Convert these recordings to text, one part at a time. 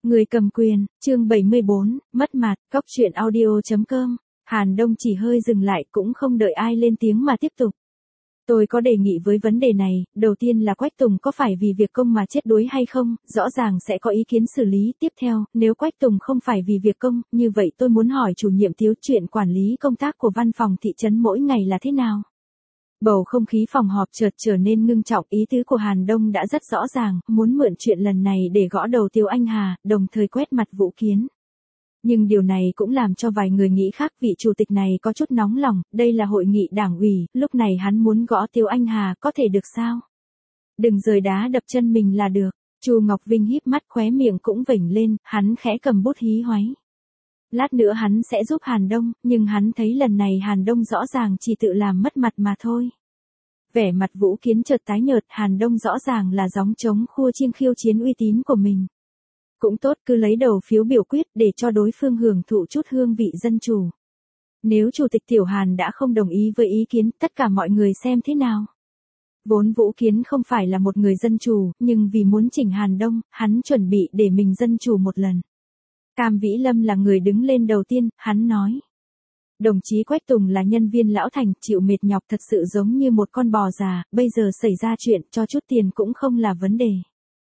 Người cầm quyền, chương 74, mất mặt, Cóc truyện audio.com. Hàn Đông chỉ hơi dừng lại cũng không đợi ai lên tiếng mà tiếp tục. Tôi có đề nghị với vấn đề này, đầu tiên là Quách Tùng có phải vì việc công mà chết đuối hay không, rõ ràng sẽ có ý kiến xử lý. Tiếp theo, nếu Quách Tùng không phải vì việc công, như vậy tôi muốn hỏi chủ nhiệm Tiếu chuyện quản lý công tác của văn phòng thị trấn mỗi ngày là thế nào. Bầu không khí phòng họp chợt trở nên ngưng trọng, ý tứ của Hàn Đông đã rất rõ ràng, muốn mượn chuyện lần này để gõ đầu Tiêu Anh Hà, đồng thời quét mặt Vũ Kiến. Nhưng điều này cũng làm cho vài người nghĩ khác, vị chủ tịch này có chút nóng lòng, đây là hội nghị đảng ủy, lúc này hắn muốn gõ Tiêu Anh Hà có thể được sao? Đừng rời đá đập chân mình là được. Chu Ngọc Vinh híp mắt, khóe miệng cũng vểnh lên, hắn khẽ cầm bút hí hoáy. Lát nữa hắn sẽ giúp Hàn Đông, nhưng hắn thấy lần này Hàn Đông rõ ràng chỉ tự làm mất mặt mà thôi. Vẻ mặt Vũ Kiến chợt tái nhợt, Hàn Đông rõ ràng là gióng trống khua chiêng khiêu chiến uy tín của mình. Cũng tốt, cứ lấy đầu phiếu biểu quyết để cho đối phương hưởng thụ chút hương vị dân chủ. Nếu Chủ tịch Tiểu Hàn đã không đồng ý với ý kiến, tất cả mọi người xem thế nào. Vốn Vũ Kiến không phải là một người dân chủ, nhưng vì muốn chỉnh Hàn Đông, hắn chuẩn bị để mình dân chủ một lần. Cam Vĩ Lâm là người đứng lên đầu tiên, hắn nói. Đồng chí Quách Tùng là nhân viên lão thành, chịu mệt nhọc thật sự giống như một con bò già, bây giờ xảy ra chuyện, cho chút tiền cũng không là vấn đề.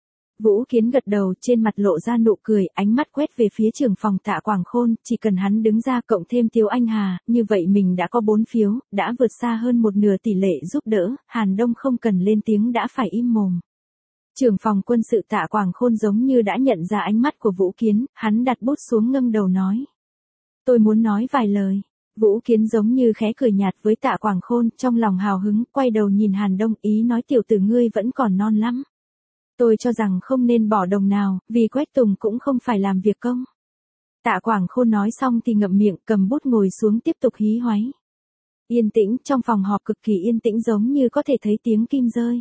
Vũ Kiến gật đầu, trên mặt lộ ra nụ cười, ánh mắt quét về phía trưởng phòng Tạ Quảng Khôn, chỉ cần hắn đứng ra cộng thêm Tiêu Anh Hà, như vậy mình đã có 4 phiếu, đã vượt xa hơn một nửa tỷ lệ giúp đỡ, Hàn Đông không cần lên tiếng đã phải im mồm. Trưởng phòng quân sự Tạ Quảng Khôn giống như đã nhận ra ánh mắt của Vũ Kiến, hắn đặt bút xuống ngâm đầu nói. Tôi muốn nói vài lời. Vũ Kiến giống như khẽ cười nhạt với Tạ Quảng Khôn, trong lòng hào hứng, quay đầu nhìn Hàn Đông, ý nói tiểu tử ngươi vẫn còn non lắm. Tôi cho rằng không nên bỏ đồng nào, vì Quách Tùng cũng không phải làm việc công. Tạ Quảng Khôn nói xong thì ngậm miệng, cầm bút ngồi xuống tiếp tục hí hoáy. Yên tĩnh, trong phòng họp cực kỳ yên tĩnh giống như có thể thấy tiếng kim rơi.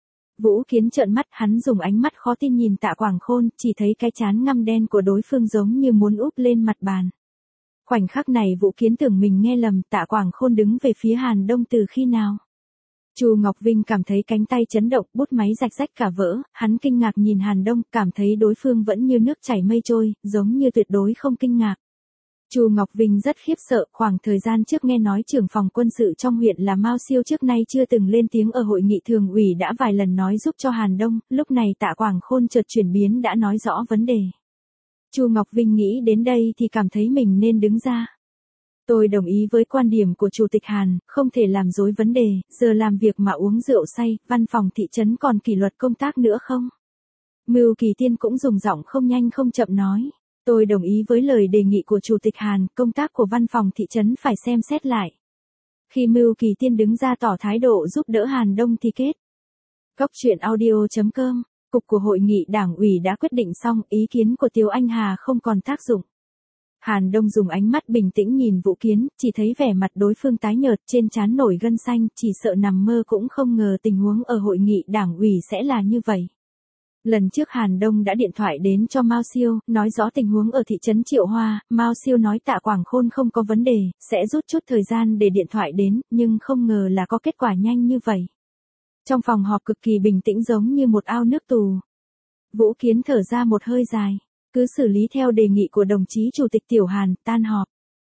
Vũ Kiến trợn mắt, hắn dùng ánh mắt khó tin nhìn Tạ Quảng Khôn, chỉ thấy cái trán ngăm đen của đối phương giống như muốn úp lên mặt bàn. Khoảnh khắc này Vũ Kiến tưởng mình nghe lầm, Tạ Quảng Khôn đứng về phía Hàn Đông từ khi nào. Chu Ngọc Vinh cảm thấy cánh tay chấn động, bút máy rạch rách cả vỡ, hắn kinh ngạc nhìn Hàn Đông, cảm thấy đối phương vẫn như nước chảy mây trôi, giống như tuyệt đối không kinh ngạc. Chu Ngọc Vinh rất khiếp sợ, khoảng thời gian trước nghe nói trưởng phòng quân sự trong huyện là Mao Siêu trước nay chưa từng lên tiếng ở hội nghị thường ủy đã vài lần nói giúp cho Hàn Đông, lúc này Tạ Quảng Khôn chợt chuyển biến đã nói rõ vấn đề. Chu Ngọc Vinh nghĩ đến đây thì cảm thấy mình nên đứng ra. Tôi đồng ý với quan điểm của Chủ tịch Hàn, không thể làm dối vấn đề, giờ làm việc mà uống rượu say, văn phòng thị trấn còn kỷ luật công tác nữa không? Mưu Kỳ Tiên cũng dùng giọng không nhanh không chậm nói. Tôi đồng ý với lời đề nghị của Chủ tịch Hàn, công tác của văn phòng thị trấn phải xem xét lại. Khi Mưu Kỳ Tiên đứng ra tỏ thái độ giúp đỡ Hàn Đông thì kết. Cóc truyện audio.com. Cục của hội nghị đảng ủy đã quyết định xong, ý kiến của Tiêu Anh Hà không còn tác dụng. Hàn Đông dùng ánh mắt bình tĩnh nhìn Vũ Kiến, chỉ thấy vẻ mặt đối phương tái nhợt, trên trán nổi gân xanh, chỉ sợ nằm mơ cũng không ngờ tình huống ở hội nghị đảng ủy sẽ là như vậy. Lần trước Hàn Đông đã điện thoại đến cho Mao Siêu, nói rõ tình huống ở thị trấn Triệu Hoa, Mao Siêu nói Tạ Quảng Khôn không có vấn đề, sẽ rút chút thời gian để điện thoại đến, nhưng không ngờ là có kết quả nhanh như vậy. Trong phòng họp cực kỳ bình tĩnh giống như một ao nước tù. Vũ Kiến thở ra một hơi dài. Cứ xử lý theo đề nghị của đồng chí Chủ tịch Tiểu Hàn, tan họp.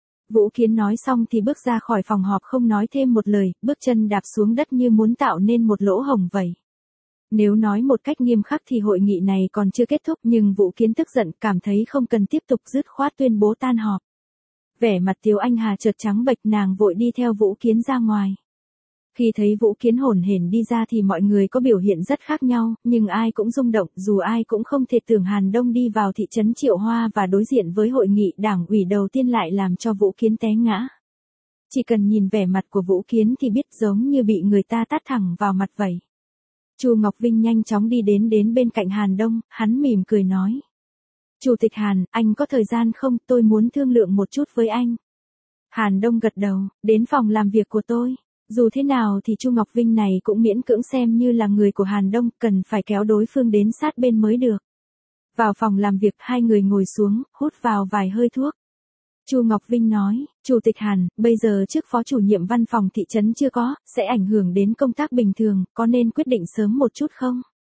Vũ Kiến nói xong thì bước ra khỏi phòng họp không nói thêm một lời, bước chân đạp xuống đất như muốn tạo nên một lỗ hổng vậy. Nếu nói một cách nghiêm khắc thì hội nghị này còn chưa kết thúc, nhưng Vũ Kiến tức giận, cảm thấy không cần tiếp tục, dứt khoát tuyên bố tan họp. Vẻ mặt Tiêu Anh Hà chợt trắng bệch, nàng vội đi theo Vũ Kiến ra ngoài. Khi thấy Vũ Kiến hổn hển đi ra thì mọi người có biểu hiện rất khác nhau, nhưng ai cũng rung động, dù ai cũng không thể tưởng Hàn Đông đi vào thị trấn Triệu Hoa và đối diện với hội nghị đảng ủy đầu tiên lại làm cho Vũ Kiến té ngã. Chỉ cần nhìn vẻ mặt của Vũ Kiến thì biết giống như bị người ta tát thẳng vào mặt vậy. Chu Ngọc Vinh nhanh chóng đi đến bên cạnh Hàn Đông, hắn mỉm cười nói. Chủ tịch Hàn, anh có thời gian không, tôi muốn thương lượng một chút với anh. Hàn Đông gật đầu, đến phòng làm việc của tôi. Dù thế nào thì Chu Ngọc Vinh này cũng miễn cưỡng xem như là người của Hàn Đông, cần phải kéo đối phương đến sát bên mới được. Vào phòng làm việc, hai người ngồi xuống, hút vào vài hơi thuốc. Chu Ngọc Vinh nói, Chủ tịch Hàn, bây giờ chức phó chủ nhiệm văn phòng thị trấn chưa có, sẽ ảnh hưởng đến công tác bình thường, có nên quyết định sớm một chút không?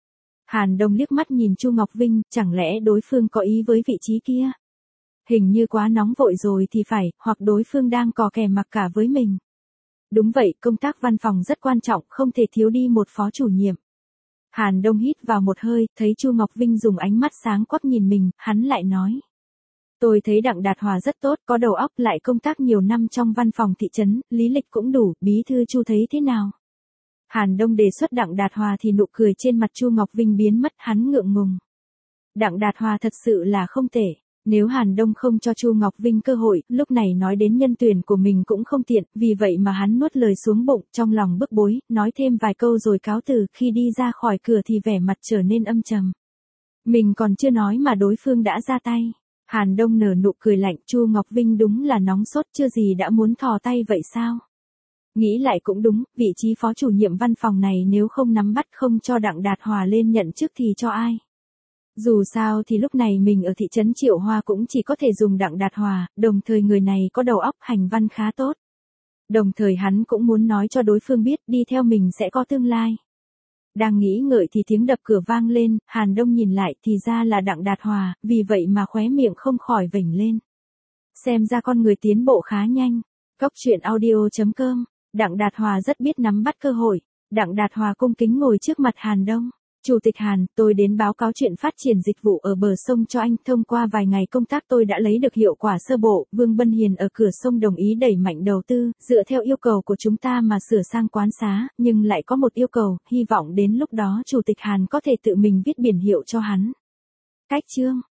Hàn Đông liếc mắt nhìn Chu Ngọc Vinh, chẳng lẽ đối phương có ý với vị trí kia? Hình như quá nóng vội rồi thì phải, hoặc đối phương đang cò kè mặc cả với mình. Đúng vậy, công tác văn phòng rất quan trọng, không thể thiếu đi một phó chủ nhiệm. Hàn Đông hít vào một hơi, thấy Chu Ngọc Vinh dùng ánh mắt sáng quắc nhìn mình, hắn lại nói. Tôi thấy Đặng Đạt Hòa rất tốt, có đầu óc, lại công tác nhiều năm trong văn phòng thị trấn, lý lịch cũng đủ, bí thư Chu thấy thế nào? Hàn Đông đề xuất Đặng Đạt Hòa thì nụ cười trên mặt Chu Ngọc Vinh biến mất, hắn ngượng ngùng. Đặng Đạt Hòa thật sự là không tệ. Nếu Hàn Đông không cho Chu Ngọc Vinh cơ hội, lúc này nói đến nhân tuyển của mình cũng không tiện, vì vậy mà hắn nuốt lời xuống bụng, trong lòng bức bối, nói thêm vài câu rồi cáo từ, khi đi ra khỏi cửa thì vẻ mặt trở nên âm trầm. Mình còn chưa nói mà đối phương đã ra tay. Hàn Đông nở nụ cười lạnh, Chu Ngọc Vinh đúng là nóng sốt, chưa gì đã muốn thò tay vậy sao? Nghĩ lại cũng đúng, vị trí phó chủ nhiệm văn phòng này nếu không nắm bắt, không cho Đặng Đạt Hòa lên nhận chức thì cho ai? Dù sao thì lúc này mình ở thị trấn Triệu Hoa cũng chỉ có thể dùng Đặng Đạt Hòa, đồng thời người này có đầu óc hành văn khá tốt. Đồng thời hắn cũng muốn nói cho đối phương biết đi theo mình sẽ có tương lai. Đang nghĩ ngợi thì tiếng đập cửa vang lên, Hàn Đông nhìn lại thì ra là Đặng Đạt Hòa, vì vậy mà khóe miệng không khỏi vểnh lên. Xem ra con người tiến bộ khá nhanh. Cóc truyện audio.com, Đặng Đạt Hòa rất biết nắm bắt cơ hội. Đặng Đạt Hòa cung kính ngồi trước mặt Hàn Đông. Chủ tịch Hàn, tôi đến báo cáo chuyện phát triển dịch vụ ở bờ sông cho anh. Thông qua vài ngày công tác tôi đã lấy được hiệu quả sơ bộ. Vương Bân Hiền ở cửa sông đồng ý đẩy mạnh đầu tư, dựa theo yêu cầu của chúng ta mà sửa sang quán xá, nhưng lại có một yêu cầu, hy vọng đến lúc đó Chủ tịch Hàn có thể tự mình viết biển hiệu cho hắn. Cách chương